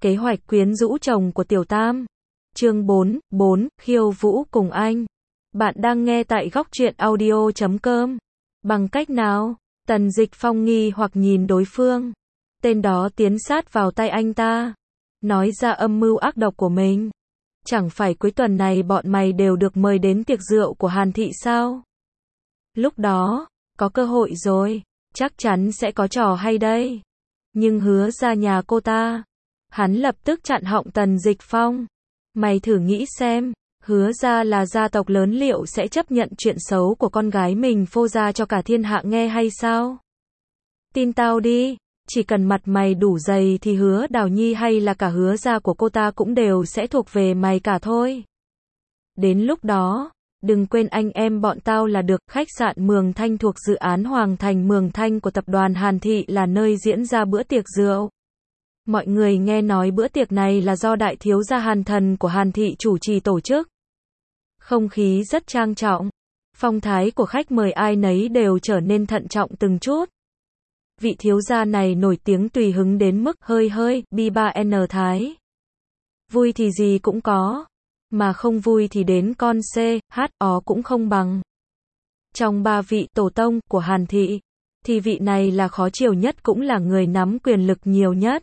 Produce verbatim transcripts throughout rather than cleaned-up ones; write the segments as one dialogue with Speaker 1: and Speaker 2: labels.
Speaker 1: Kế hoạch quyến rũ chồng của Tiểu Tam. Chương bốn, bốn, khiêu vũ cùng anh. Bạn đang nghe tại góc truyện audio chấm com. Bằng cách nào? Tần Dịch Phong nghi hoặc nhìn đối phương. Tên đó tiến sát vào tay anh ta. Nói ra âm mưu ác độc của mình. Chẳng phải cuối tuần này bọn mày đều được mời đến tiệc rượu của Hàn Thị sao? Lúc đó, có cơ hội rồi. Chắc chắn sẽ có trò hay đây. Nhưng Hứa ra nhà cô ta. Hắn lập tức chặn họng Tần Dịch Phong. Mày thử nghĩ xem, Hứa ra là gia tộc lớn liệu sẽ chấp nhận chuyện xấu của con gái mình phô ra cho cả thiên hạ nghe hay sao? Tin tao đi, chỉ cần mặt mày đủ dày thì Hứa Đào Nhi hay là cả Hứa gia của cô ta cũng đều sẽ thuộc về mày cả thôi. Đến lúc đó, đừng quên anh em bọn tao là được. Khách sạn Mường Thanh thuộc dự án Hoàng Thành Mường Thanh của tập đoàn Hàn Thị là nơi diễn ra bữa tiệc rượu. Mọi người nghe nói bữa tiệc này là do đại thiếu gia Hàn Thần của Hàn Thị chủ trì tổ chức. Không khí rất trang trọng. Phong thái của khách mời ai nấy đều trở nên thận trọng từng chút. Vị thiếu gia này nổi tiếng tùy hứng đến mức hơi hơi bi ba n thái. Vui thì gì cũng có, mà không vui thì đến con c, h, ó cũng không bằng. Trong ba vị tổ tông của Hàn Thị, thì vị này là khó chiều nhất cũng là người nắm quyền lực nhiều nhất.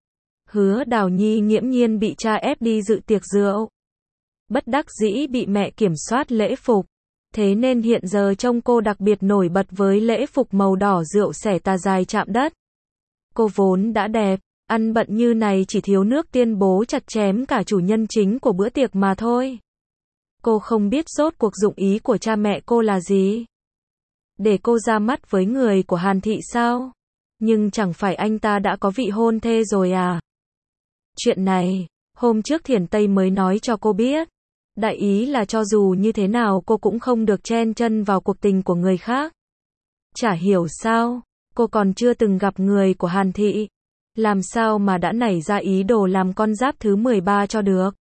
Speaker 1: Hứa Đào Nhi nghiễm nhiên bị cha ép đi dự tiệc rượu. Bất đắc dĩ bị mẹ kiểm soát lễ phục. Thế nên hiện giờ trông cô đặc biệt nổi bật với lễ phục màu đỏ rượu xẻ tà dài chạm đất. Cô vốn đã đẹp, ăn bận như này chỉ thiếu nước tiên bố chặt chém cả chủ nhân chính của bữa tiệc mà thôi. Cô không biết rốt cuộc dụng ý của cha mẹ cô là gì. Để cô ra mắt với người của Hàn Thị sao? Nhưng chẳng phải anh ta đã có vị hôn thê rồi à? Chuyện này, hôm trước Thiển Tây mới nói cho cô biết. Đại ý là cho dù như thế nào cô cũng không được chen chân vào cuộc tình của người khác. Chả hiểu sao, cô còn chưa từng gặp người của Hàn Thị. Làm sao mà đã nảy ra ý đồ làm con giáp thứ mười ba cho được.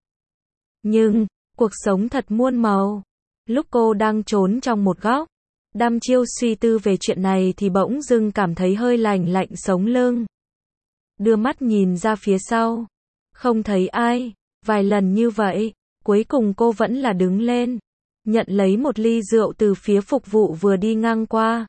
Speaker 1: Nhưng, cuộc sống thật muôn màu. Lúc cô đang trốn trong một góc, đăm chiêu suy tư về chuyện này thì bỗng dưng cảm thấy hơi lạnh lạnh sống lưng. Đưa mắt nhìn ra phía sau. Không thấy ai. Vài lần như vậy, cuối cùng cô vẫn là đứng lên, nhận lấy một ly rượu từ phía phục vụ vừa đi ngang qua.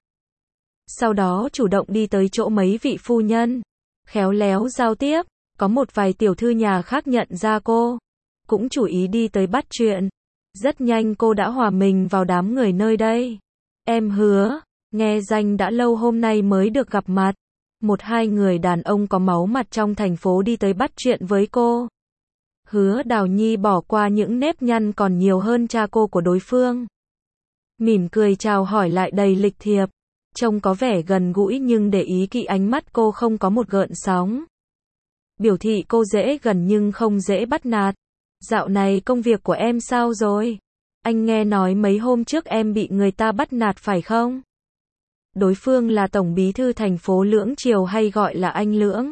Speaker 1: Sau đó chủ động đi tới chỗ mấy vị phu nhân, khéo léo giao tiếp, có một vài tiểu thư nhà khác nhận ra cô, cũng chủ ý đi tới bắt chuyện. Rất nhanh cô đã hòa mình vào đám người nơi đây. Em Hứa, nghe danh đã lâu hôm nay mới được gặp mặt. Một hai người đàn ông có máu mặt trong thành phố đi tới bắt chuyện với cô. Hứa Đào Nhi bỏ qua những nếp nhăn còn nhiều hơn cha cô của đối phương. Mỉm cười chào hỏi lại đầy lịch thiệp. Trông có vẻ gần gũi nhưng để ý kỹ ánh mắt cô không có một gợn sóng. Biểu thị cô dễ gần nhưng không dễ bắt nạt. Dạo này công việc của em sao rồi? Anh nghe nói mấy hôm trước em bị người ta bắt nạt phải không? Đối phương là tổng bí thư thành phố Lưỡng Triều hay gọi là anh Lưỡng.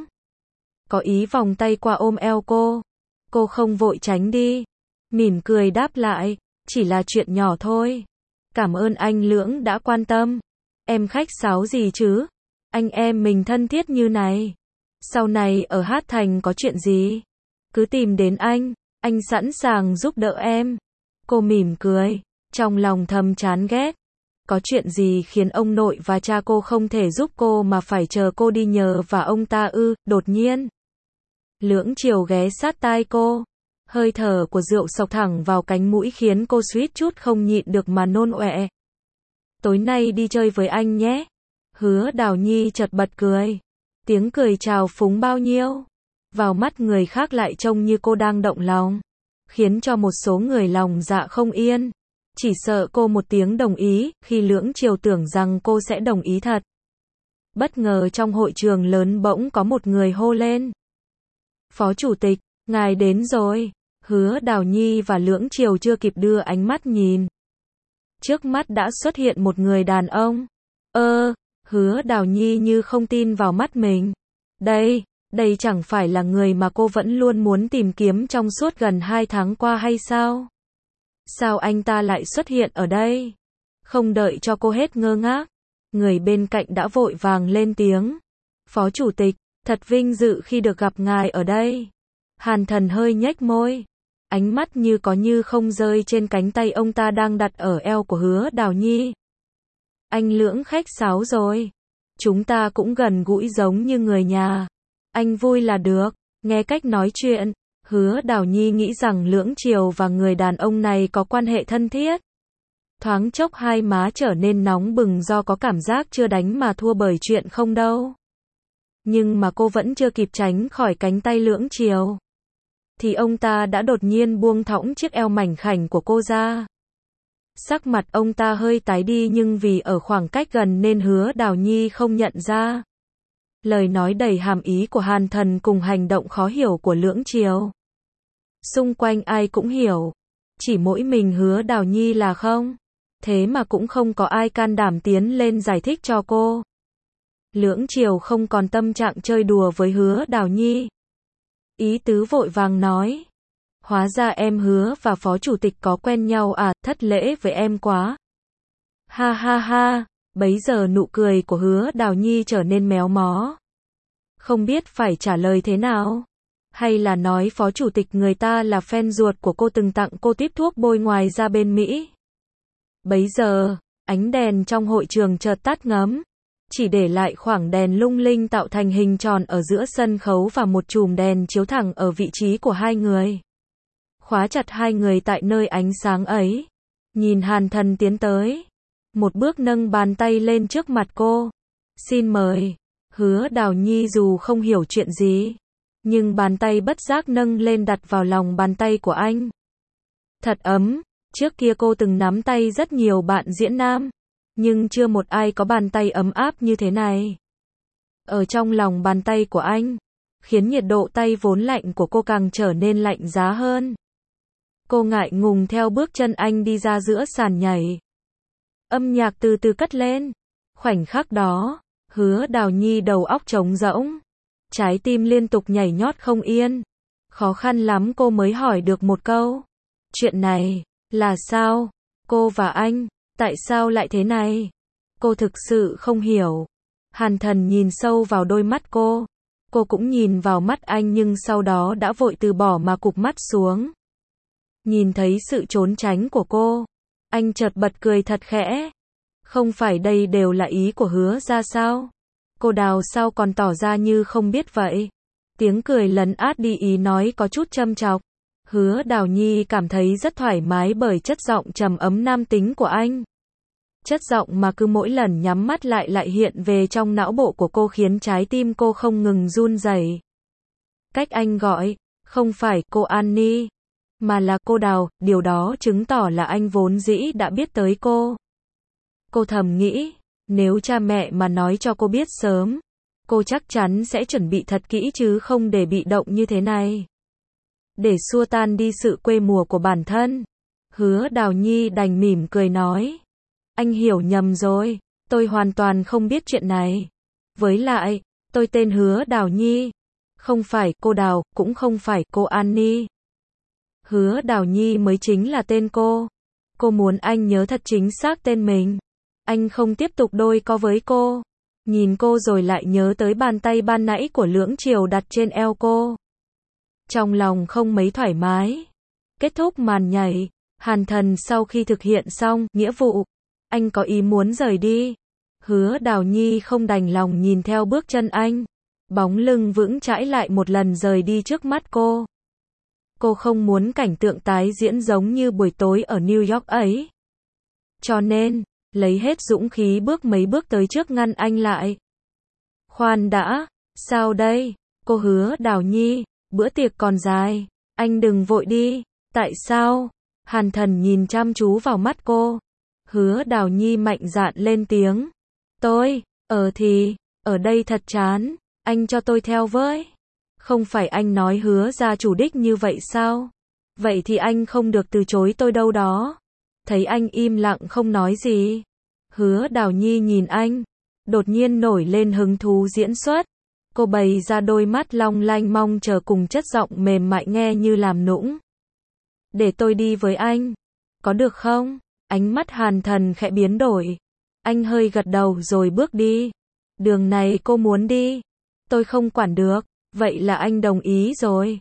Speaker 1: Có ý vòng tay qua ôm eo cô. Cô không vội tránh đi. Mỉm cười đáp lại, chỉ là chuyện nhỏ thôi. Cảm ơn anh Lưỡng đã quan tâm. Em khách sáo gì chứ? Anh em mình thân thiết như này. Sau này ở Hát Thành có chuyện gì? Cứ tìm đến anh, anh sẵn sàng giúp đỡ em. Cô mỉm cười, trong lòng thầm chán ghét. Có chuyện gì khiến ông nội và cha cô không thể giúp cô mà phải chờ cô đi nhờ và ông ta ư? Đột nhiên, Lưỡng Triều ghé sát tai cô. Hơi thở của rượu xộc thẳng vào cánh mũi khiến cô suýt chút không nhịn được mà nôn ọe. Tối nay đi chơi với anh nhé. Hứa Đào Nhi chợt bật cười. Tiếng cười trào phúng bao nhiêu. Vào mắt người khác lại trông như cô đang động lòng. Khiến cho một số người lòng dạ không yên. Chỉ sợ cô một tiếng đồng ý, khi Lưỡng Triều tưởng rằng cô sẽ đồng ý thật. Bất ngờ trong hội trường lớn bỗng có một người hô lên. Phó Chủ tịch, ngài đến rồi. Hứa Đào Nhi và Lưỡng Triều chưa kịp đưa ánh mắt nhìn. Trước mắt đã xuất hiện một người đàn ông. Ơ, Hứa Đào Nhi như không tin vào mắt mình. Đây, đây chẳng phải là người mà cô vẫn luôn muốn tìm kiếm trong suốt gần hai tháng qua hay sao? Sao anh ta lại xuất hiện ở đây? Không đợi cho cô hết ngơ ngác, người bên cạnh đã vội vàng lên tiếng. Phó Chủ tịch, thật vinh dự khi được gặp ngài ở đây. Hàn Thần hơi nhếch môi. Ánh mắt như có như không rơi trên cánh tay ông ta đang đặt ở eo của Hứa Đào Nhi. Anh Lưỡng khách sáo rồi. Chúng ta cũng gần gũi giống như người nhà. Anh vui là được. Nghe cách nói chuyện, Hứa Đào Nhi nghĩ rằng Lưỡng Triều và người đàn ông này có quan hệ thân thiết. Thoáng chốc hai má trở nên nóng bừng do có cảm giác chưa đánh mà thua bởi chuyện không đâu. Nhưng mà cô vẫn chưa kịp tránh khỏi cánh tay Lưỡng Triều, thì ông ta đã đột nhiên buông thõng chiếc eo mảnh khảnh của cô ra. Sắc mặt ông ta hơi tái đi nhưng vì ở khoảng cách gần nên Hứa Đào Nhi không nhận ra lời nói đầy hàm ý của Hàn Thần cùng hành động khó hiểu của Lưỡng Triều. Xung quanh ai cũng hiểu, chỉ mỗi mình Hứa Đào Nhi là không. Thế mà cũng không có ai can đảm tiến lên giải thích cho cô. Lưỡng Triều không còn tâm trạng chơi đùa với Hứa Đào Nhi. Ý tứ vội vàng nói. Hóa ra em Hứa và phó chủ tịch có quen nhau à, thất lễ với em quá. Ha ha ha, bấy giờ nụ cười của Hứa Đào Nhi trở nên méo mó. Không biết phải trả lời thế nào. Hay là nói phó chủ tịch người ta là fan ruột của cô từng tặng cô tiếp thuốc bôi ngoài ra bên Mỹ. Bấy giờ, ánh đèn trong hội trường chợt tắt ngấm. Chỉ để lại khoảng đèn lung linh tạo thành hình tròn ở giữa sân khấu và một chùm đèn chiếu thẳng ở vị trí của hai người. Khóa chặt hai người tại nơi ánh sáng ấy. Nhìn Hàn Thần tiến tới. Một bước nâng bàn tay lên trước mặt cô. Xin mời. Hứa Đào Nhi dù không hiểu chuyện gì, nhưng bàn tay bất giác nâng lên đặt vào lòng bàn tay của anh. Thật ấm. Trước kia cô từng nắm tay rất nhiều bạn diễn nam, nhưng chưa một ai có bàn tay ấm áp như thế này. Ở trong lòng bàn tay của anh, khiến nhiệt độ tay vốn lạnh của cô càng trở nên lạnh giá hơn. Cô ngại ngùng theo bước chân anh đi ra giữa sàn nhảy. Âm nhạc từ từ cất lên. Khoảnh khắc đó, Hứa Đào Nhi đầu óc trống rỗng. Trái tim liên tục nhảy nhót không yên. Khó khăn lắm cô mới hỏi được một câu. Chuyện này, là sao? Cô và anh, tại sao lại thế này? Cô thực sự không hiểu. Hàn Thần nhìn sâu vào đôi mắt cô. Cô cũng nhìn vào mắt anh nhưng sau đó đã vội từ bỏ mà cụp mắt xuống. Nhìn thấy sự trốn tránh của cô, anh chợt bật cười thật khẽ. Không phải đây đều là ý của Hứa ra sao? Cô Đào sao còn tỏ ra như không biết vậy? Tiếng cười lấn át đi ý nói có chút châm chọc. Hứa Đào Nhi cảm thấy rất thoải mái bởi chất giọng trầm ấm nam tính của anh. Chất giọng mà cứ mỗi lần nhắm mắt lại lại hiện về trong não bộ của cô khiến trái tim cô không ngừng run rẩy. Cách anh gọi, không phải cô Annie, mà là cô Đào, điều đó chứng tỏ là anh vốn dĩ đã biết tới cô. Cô thầm nghĩ, nếu cha mẹ mà nói cho cô biết sớm, cô chắc chắn sẽ chuẩn bị thật kỹ chứ không để bị động như thế này. Để xua tan đi sự quê mùa của bản thân, Hứa Đào Nhi đành mỉm cười nói. Anh hiểu nhầm rồi, tôi hoàn toàn không biết chuyện này. Với lại, tôi tên Hứa Đào Nhi. Không phải cô Đào, cũng không phải cô Annie. Hứa Đào Nhi mới chính là tên cô. Cô muốn anh nhớ thật chính xác tên mình. Anh không tiếp tục đôi co với cô. Nhìn cô rồi lại nhớ tới bàn tay ban nãy của Lưỡng Triều đặt trên eo cô. Trong lòng không mấy thoải mái. Kết thúc màn nhảy, Hàn Thần sau khi thực hiện xong nghĩa vụ, anh có ý muốn rời đi. Hứa Đào Nhi không đành lòng nhìn theo bước chân anh. Bóng lưng vững chãi lại một lần rời đi trước mắt cô. Cô không muốn cảnh tượng tái diễn giống như buổi tối ở New York ấy. Cho nên, lấy hết dũng khí bước mấy bước tới trước ngăn anh lại. Khoan đã, sao đây? Cô Hứa Đào Nhi, bữa tiệc còn dài, anh đừng vội đi. Tại sao? Hàn Thần nhìn chăm chú vào mắt cô. Hứa Đào Nhi mạnh dạn lên tiếng. Tôi, ở thì, ở đây thật chán, anh cho tôi theo với. Không phải anh nói Hứa ra chủ đích như vậy sao? Vậy thì anh không được từ chối tôi đâu đó. Thấy anh im lặng không nói gì. Hứa Đào Nhi nhìn anh, đột nhiên nổi lên hứng thú diễn xuất. Cô bày ra đôi mắt long lanh mong chờ cùng chất giọng mềm mại nghe như làm nũng. Để tôi đi với anh, có được không? Ánh mắt Hàn Thần khẽ biến đổi. Anh hơi gật đầu rồi bước đi. Đường này cô muốn đi, tôi không quản được. Vậy là anh đồng ý rồi.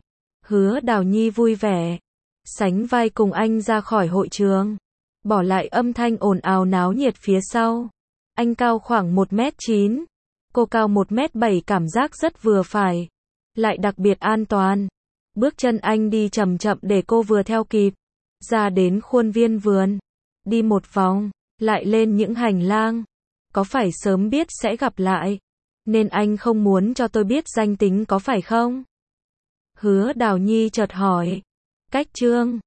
Speaker 1: Hứa Đào Nhi vui vẻ, sánh vai cùng anh ra khỏi hội trường, bỏ lại âm thanh ồn ào náo nhiệt phía sau. Anh cao khoảng một mét chín, cô cao một mét bảy, cảm giác rất vừa phải, lại đặc biệt an toàn. Bước chân anh đi chậm chậm để cô vừa theo kịp. Ra đến khuôn viên vườn, đi một vòng, lại lên những hành lang. Có phải sớm biết sẽ gặp lại, nên anh không muốn cho tôi biết danh tính có phải không? Hứa Đào Nhi chợt hỏi. Cách Trương